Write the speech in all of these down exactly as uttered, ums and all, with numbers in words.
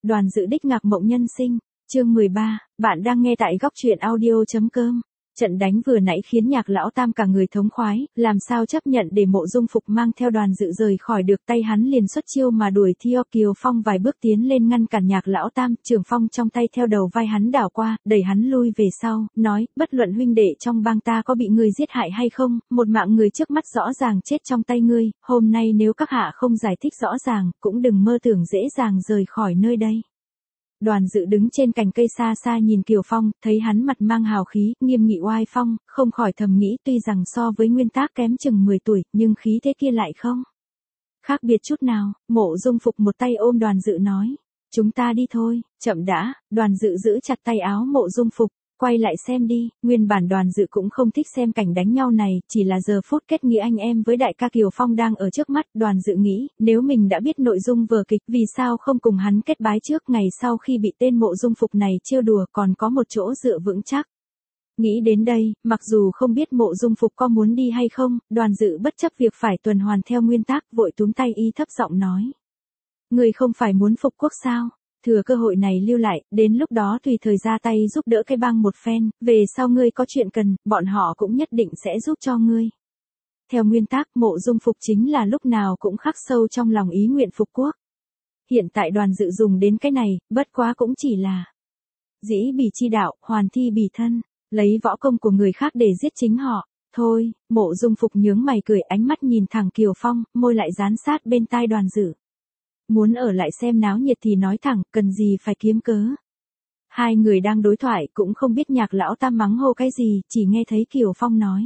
Đoàn Dự đích ngạc mộng nhân sinh, chương mười ba, bạn đang nghe tại góc truyện audio.com. Trận đánh vừa nãy khiến Nhạc Lão Tam cả người thống khoái, làm sao chấp nhận để Mộ Dung Phục mang theo Đoàn Dự rời khỏi được, tay hắn liền xuất chiêu mà đuổi theo. Kiều Phong vài bước tiến lên ngăn cản Nhạc Lão Tam, trường phong trong tay theo đầu vai hắn đảo qua, đẩy hắn lui về sau, nói, bất luận huynh đệ trong bang ta có bị người giết hại hay không, một mạng người trước mắt rõ ràng chết trong tay ngươi, hôm nay nếu các hạ không giải thích rõ ràng, cũng đừng mơ tưởng dễ dàng rời khỏi nơi đây. Đoàn Dự đứng trên cành cây xa xa nhìn Kiều Phong, thấy hắn mặt mang hào khí, nghiêm nghị oai phong, không khỏi thầm nghĩ tuy rằng so với Nguyên Tác kém chừng mười tuổi, nhưng khí thế kia lại không khác biệt chút nào. Mộ Dung Phục một tay ôm Đoàn Dự nói, chúng ta đi thôi. Chậm đã. Đoàn Dự giữ chặt tay áo Mộ Dung Phục, quay lại xem đi. Nguyên bản Đoàn Dự cũng không thích xem cảnh đánh nhau này, chỉ là giờ phút kết nghĩa anh em với đại ca Kiều Phong đang ở trước mắt. Đoàn Dự nghĩ, nếu mình đã biết nội dung vở kịch, vì sao không cùng hắn kết bái trước, ngày sau khi bị tên Mộ Dung Phục này trêu đùa còn có một chỗ dựa vững chắc. Nghĩ đến đây, mặc dù không biết Mộ Dung Phục có muốn đi hay không, Đoàn Dự bất chấp việc phải tuần hoàn theo nguyên tắc, vội túm tay y thấp giọng nói, người không phải muốn phục quốc sao? Thừa cơ hội này lưu lại, đến lúc đó tùy thời ra tay giúp đỡ cái bang một phen, về sau ngươi có chuyện cần, bọn họ cũng nhất định sẽ giúp cho ngươi. Theo nguyên tắc, Mộ Dung Phục chính là lúc nào cũng khắc sâu trong lòng ý nguyện phục quốc. Hiện tại Đoàn Dự dùng đến cái này, bất quá cũng chỉ là dĩ bỉ chi đạo, hoàn thi bỉ thân, lấy võ công của người khác để giết chính họ. Thôi. Mộ Dung Phục nhướng mày cười, ánh mắt nhìn thẳng Kiều Phong, môi lại dán sát bên tai Đoàn Dự. Muốn ở lại xem náo nhiệt thì nói thẳng, cần gì phải kiếm cớ. Hai người đang đối thoại cũng không biết Nhạc Lão Tam mắng hô cái gì, chỉ nghe thấy Kiều Phong nói,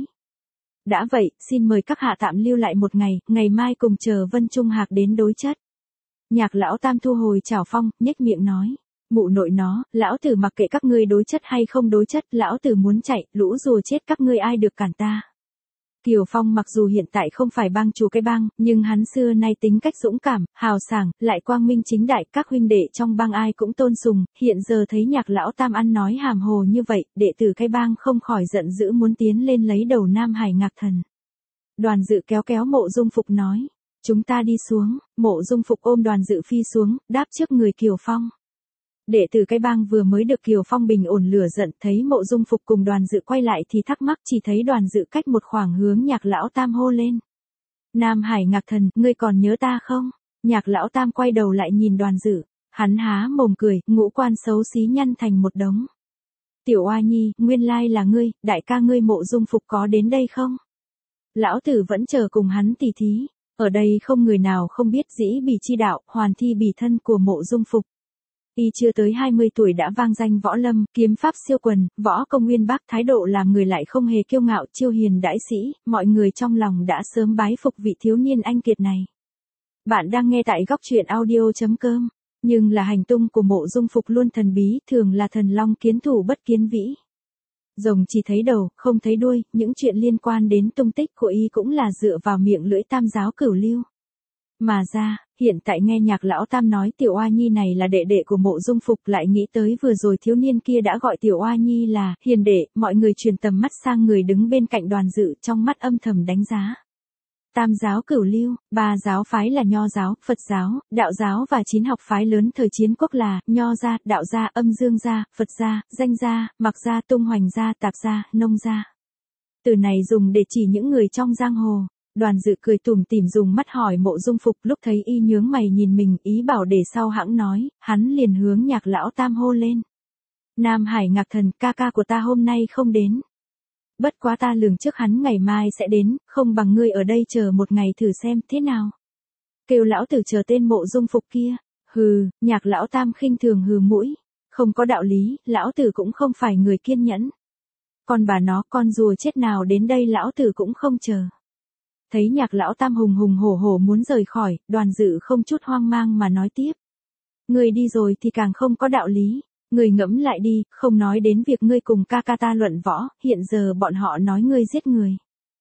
đã vậy, xin mời các hạ tạm lưu lại một ngày, ngày mai cùng chờ Vân Trung Hạc đến đối chất. Nhạc Lão Tam thu hồi chảo phong, nhếch miệng nói, mụ nội nó, lão tử mặc kệ các ngươi đối chất hay không đối chất, lão tử muốn chạy, lũ rùa chết các ngươi ai được cản ta. Kiều Phong mặc dù hiện tại không phải bang chủ cái bang, nhưng hắn xưa nay tính cách dũng cảm, hào sảng, lại quang minh chính đại, các huynh đệ trong bang ai cũng tôn sùng, hiện giờ thấy Nhạc Lão Tam ăn nói hàm hồ như vậy, đệ tử cái bang không khỏi giận dữ muốn tiến lên lấy đầu Nam Hải Ngạc Thần. Đoàn Dự kéo kéo Mộ Dung Phục nói, chúng ta đi xuống. Mộ Dung Phục ôm Đoàn Dự phi xuống, đáp trước người Kiều Phong. Đệ tử cái bang vừa mới được Kiều Phong bình ổn lửa giận, thấy Mộ Dung Phục cùng Đoàn Dự quay lại thì thắc mắc, chỉ thấy Đoàn Dự cách một khoảng hướng Nhạc Lão Tam hô lên, Nam Hải Ngạc Thần, ngươi còn nhớ ta không? Nhạc Lão Tam quay đầu lại nhìn Đoàn Dự, hắn há mồm cười, ngũ quan xấu xí nhăn thành một đống. Tiểu Oa Nhi, nguyên lai là ngươi, đại ca ngươi Mộ Dung Phục có đến đây không? Lão tử vẫn chờ cùng hắn tỉ thí. Ở đây không người nào không biết dĩ bỉ chi đạo, hoàn thi bỉ thân của Mộ Dung Phục. Y chưa tới hai mươi tuổi đã vang danh võ lâm, kiếm pháp siêu quần, võ công uyên bác, thái độ làm người lại không hề kiêu ngạo, chiêu hiền đãi sĩ, mọi người trong lòng đã sớm bái phục vị thiếu niên anh kiệt này. Bạn đang nghe tại góc truyện audio.com, nhưng là hành tung của Mộ Dung Phục luôn thần bí, thường là thần long kiến thủ bất kiến vĩ. Rồng chỉ thấy đầu, không thấy đuôi, những chuyện liên quan đến tung tích của y cũng là dựa vào miệng lưỡi tam giáo cửu lưu. Mà ra, hiện tại nghe Nhạc Lão Tam nói Tiểu Oa Nhi này là đệ đệ của Mộ Dung Phục, lại nghĩ tới vừa rồi thiếu niên kia đã gọi Tiểu Oa Nhi là hiền đệ, mọi người truyền tầm mắt sang người đứng bên cạnh Đoàn Dự, trong mắt âm thầm đánh giá. Tam giáo cửu lưu, ba giáo phái là Nho giáo, Phật giáo, Đạo giáo và chín học phái lớn thời chiến quốc là Nho gia, Đạo gia, Âm Dương gia, Phật gia, Danh gia, Mạc gia, Tung Hoành gia, Tạp gia, Nông gia. Từ này dùng để chỉ những người trong giang hồ. Đoàn Dự cười tủm tỉm dùng mắt hỏi Mộ Dung Phục, lúc thấy y nhướng mày nhìn mình, ý bảo để sau hãng nói, hắn liền hướng Nhạc Lão Tam hô lên, Nam Hải Ngạc Thần, ca ca của ta hôm nay không đến. Bất quá ta lường trước hắn ngày mai sẽ đến, không bằng ngươi ở đây chờ một ngày thử xem thế nào. Kêu lão tử chờ tên Mộ Dung Phục kia. Hừ. Nhạc Lão Tam khinh thường hừ mũi, không có đạo lý, lão tử cũng không phải người kiên nhẫn. Con bà nó, con rùa chết nào đến đây lão tử cũng không chờ. Thấy Nhạc Lão Tam hùng hùng hổ hổ muốn rời khỏi, Đoàn Dự không chút hoang mang mà nói tiếp, ngươi đi rồi thì càng không có đạo lý. Ngươi ngẫm lại đi, không nói đến việc ngươi cùng ca ca ta luận võ, hiện giờ bọn họ nói ngươi giết người.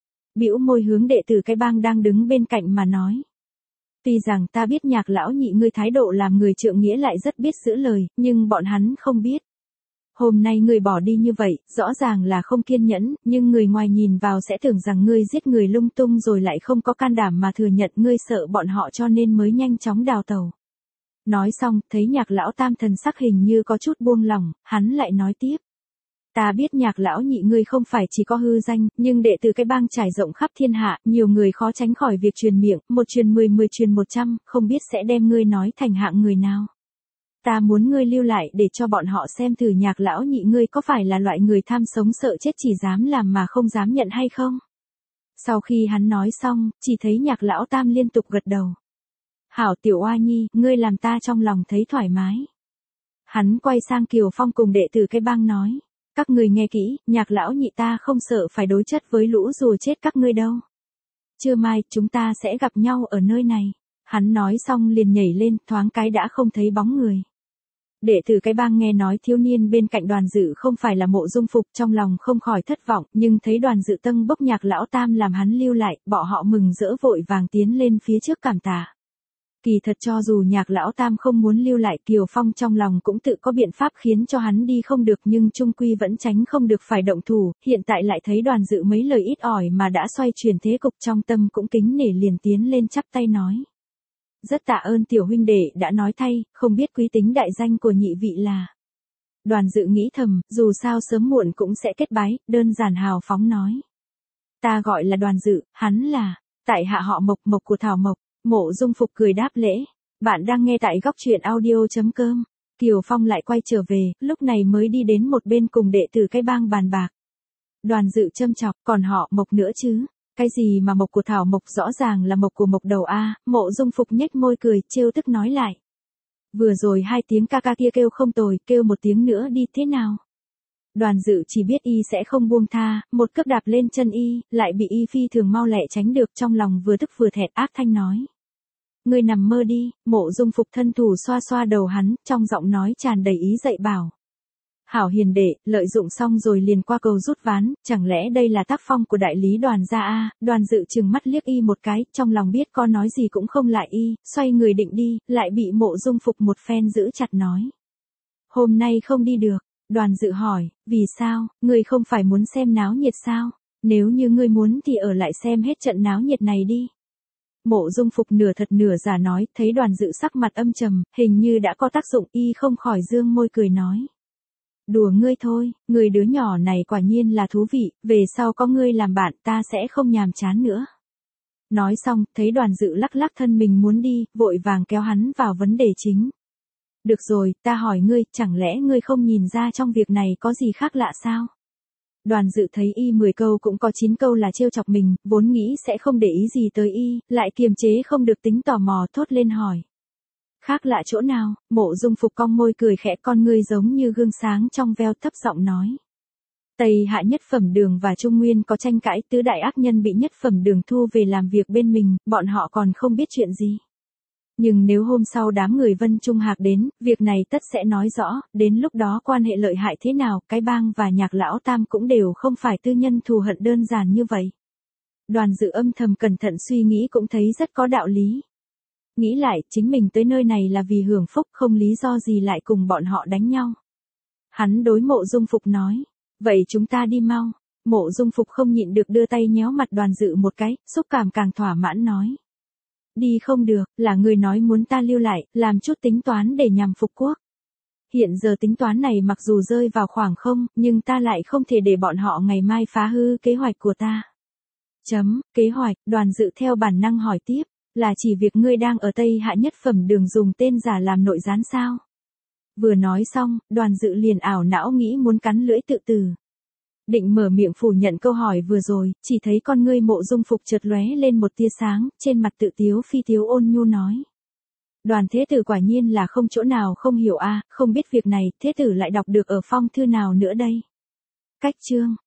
Bĩu môi hướng đệ tử cái bang đang đứng bên cạnh mà nói, tuy rằng ta biết Nhạc lão nhị ngươi thái độ làm người trượng nghĩa lại rất biết giữ lời, nhưng bọn hắn không biết. Hôm nay ngươi bỏ đi như vậy, rõ ràng là không kiên nhẫn, nhưng người ngoài nhìn vào sẽ tưởng rằng ngươi giết người lung tung rồi lại không có can đảm mà thừa nhận, ngươi sợ bọn họ cho nên mới nhanh chóng đào tẩu. Nói xong, thấy Nhạc lão tam thần sắc hình như có chút buông lỏng, hắn lại nói tiếp. Ta biết Nhạc lão nhị ngươi không phải chỉ có hư danh, nhưng đệ tử cái bang trải rộng khắp thiên hạ, nhiều người khó tránh khỏi việc truyền miệng, một truyền mười mười truyền một trăm, không biết sẽ đem ngươi nói thành hạng người nào. Ta muốn ngươi lưu lại để cho bọn họ xem thử Nhạc lão nhị ngươi có phải là loại người tham sống sợ chết chỉ dám làm mà không dám nhận hay không. Sau khi hắn nói xong, chỉ thấy Nhạc lão tam liên tục gật đầu. Hảo tiểu oa nhi, ngươi làm ta trong lòng thấy thoải mái. Hắn quay sang Kiều Phong cùng đệ tử cái bang nói. Các người nghe kỹ, Nhạc lão nhị ta không sợ phải đối chất với lũ rùa chết các ngươi đâu. Trưa mai, chúng ta sẽ gặp nhau ở nơi này. Hắn nói xong liền nhảy lên, thoáng cái đã không thấy bóng người. Đệ tử cái bang nghe nói thiếu niên bên cạnh Đoàn Dự không phải là Mộ Dung Phục, trong lòng không khỏi thất vọng, nhưng thấy Đoàn Dự tâng bốc Nhạc lão tam làm hắn lưu lại, bọn họ mừng rỡ vội vàng tiến lên phía trước cảm tạ. Kỳ thật cho dù Nhạc lão tam không muốn lưu lại, Kiều Phong trong lòng cũng tự có biện pháp khiến cho hắn đi không được, nhưng chung quy vẫn tránh không được phải động thủ, hiện tại lại thấy Đoàn Dự mấy lời ít ỏi mà đã xoay chuyển thế cục, trong tâm cũng kính nể liền tiến lên chắp tay nói. Rất tạ ơn tiểu huynh đệ đã nói thay, không biết quý tính đại danh của nhị vị là. Đoàn Dự nghĩ thầm, dù sao sớm muộn cũng sẽ kết bái, đơn giản hào phóng nói. Ta gọi là Đoàn Dự, hắn là, tại hạ họ Mộc, Mộc của Thảo Mộc. Mộ Dung Phục cười đáp lễ. Bạn đang nghe tại góc truyện audio chấm com. Kiều Phong lại quay trở về, lúc này mới đi đến một bên cùng đệ tử cái bang bàn bạc. Đoàn Dự châm chọc, còn họ Mộc nữa chứ? Cái gì mà Mộc của Thảo Mộc, rõ ràng là Mộc của Mộc đầu a. Mộ Dung Phục nhếch môi cười, trêu tức nói lại. Vừa rồi hai tiếng ca ca kia kêu không tồi, kêu một tiếng nữa đi thế nào? Đoàn Dự chỉ biết y sẽ không buông tha, một cước đạp lên chân y, lại bị y phi thường mau lẹ tránh được, trong lòng vừa tức vừa thẹn, ác thanh nói. Ngươi nằm mơ đi. Mộ Dung Phục thân thủ xoa xoa đầu hắn, trong giọng nói tràn đầy ý dạy bảo. Hảo hiền đệ, lợi dụng xong rồi liền qua cầu rút ván, chẳng lẽ đây là tác phong của đại lý Đoàn gia a? Đoàn Dự trừng mắt liếc y một cái, trong lòng biết con nói gì cũng không lại y, xoay người định đi, lại bị Mộ Dung Phục một phen giữ chặt nói. Hôm nay không đi được. Đoàn Dự hỏi, vì sao, ngươi không phải muốn xem náo nhiệt sao? Nếu như ngươi muốn thì ở lại xem hết trận náo nhiệt này đi. Mộ Dung Phục nửa thật nửa giả nói, thấy Đoàn Dự sắc mặt âm trầm, hình như đã có tác dụng, y không khỏi dương môi cười nói. Đùa ngươi thôi, người đứa nhỏ này quả nhiên là thú vị, về sau có ngươi làm bạn ta sẽ không nhàm chán nữa. Nói xong, thấy Đoàn Dự lắc lắc thân mình muốn đi, vội vàng kéo hắn vào vấn đề chính. Được rồi, ta hỏi ngươi, chẳng lẽ ngươi không nhìn ra trong việc này có gì khác lạ sao? Đoàn Dự thấy y mười câu cũng có chín câu là trêu chọc mình, vốn nghĩ sẽ không để ý gì tới y, lại kiềm chế không được tính tò mò thốt lên hỏi. Khác lạ chỗ nào? Mộ Dung Phục cong môi cười khẽ, con ngươi giống như gương sáng trong veo, thấp giọng nói. Tây Hạ Nhất Phẩm Đường và Trung Nguyên có tranh cãi, tứ đại ác nhân bị Nhất Phẩm Đường thu về làm việc bên mình, bọn họ còn không biết chuyện gì. Nhưng nếu hôm sau đám người Vân Trung Hạc đến, việc này tất sẽ nói rõ, đến lúc đó quan hệ lợi hại thế nào, cái bang và Nhạc lão tam cũng đều không phải tư nhân thù hận đơn giản như vậy. Đoàn Dự âm thầm cẩn thận suy nghĩ cũng thấy rất có đạo lý. Nghĩ lại, chính mình tới nơi này là vì hưởng phúc, không lý do gì lại cùng bọn họ đánh nhau. Hắn đối Mộ Dung Phục nói, vậy chúng ta đi mau. Mộ Dung Phục không nhịn được đưa tay nhéo mặt Đoàn Dự một cái, xúc cảm càng thỏa mãn nói. Đi không được, là người nói muốn ta lưu lại, làm chút tính toán để nhằm phục quốc. Hiện giờ tính toán này mặc dù rơi vào khoảng không, nhưng ta lại không thể để bọn họ ngày mai phá hư kế hoạch của ta. Chấm, kế hoạch, Đoàn Dự theo bản năng hỏi tiếp, là chỉ việc ngươi đang ở Tây Hạ Nhất Phẩm Đường dùng tên giả làm nội gián sao? Vừa nói xong, Đoàn Dự liền ảo não nghĩ muốn cắn lưỡi tự tử. Định mở miệng phủ nhận câu hỏi vừa rồi, chỉ thấy con ngươi Mộ Dung Phục chợt lóe lên một tia sáng, trên mặt tự tiếu phi tiếu ôn nhu nói. Đoàn thế tử quả nhiên là không chỗ nào không hiểu a, không biết việc này, thế tử lại đọc được ở phong thư nào nữa đây? Cách chương.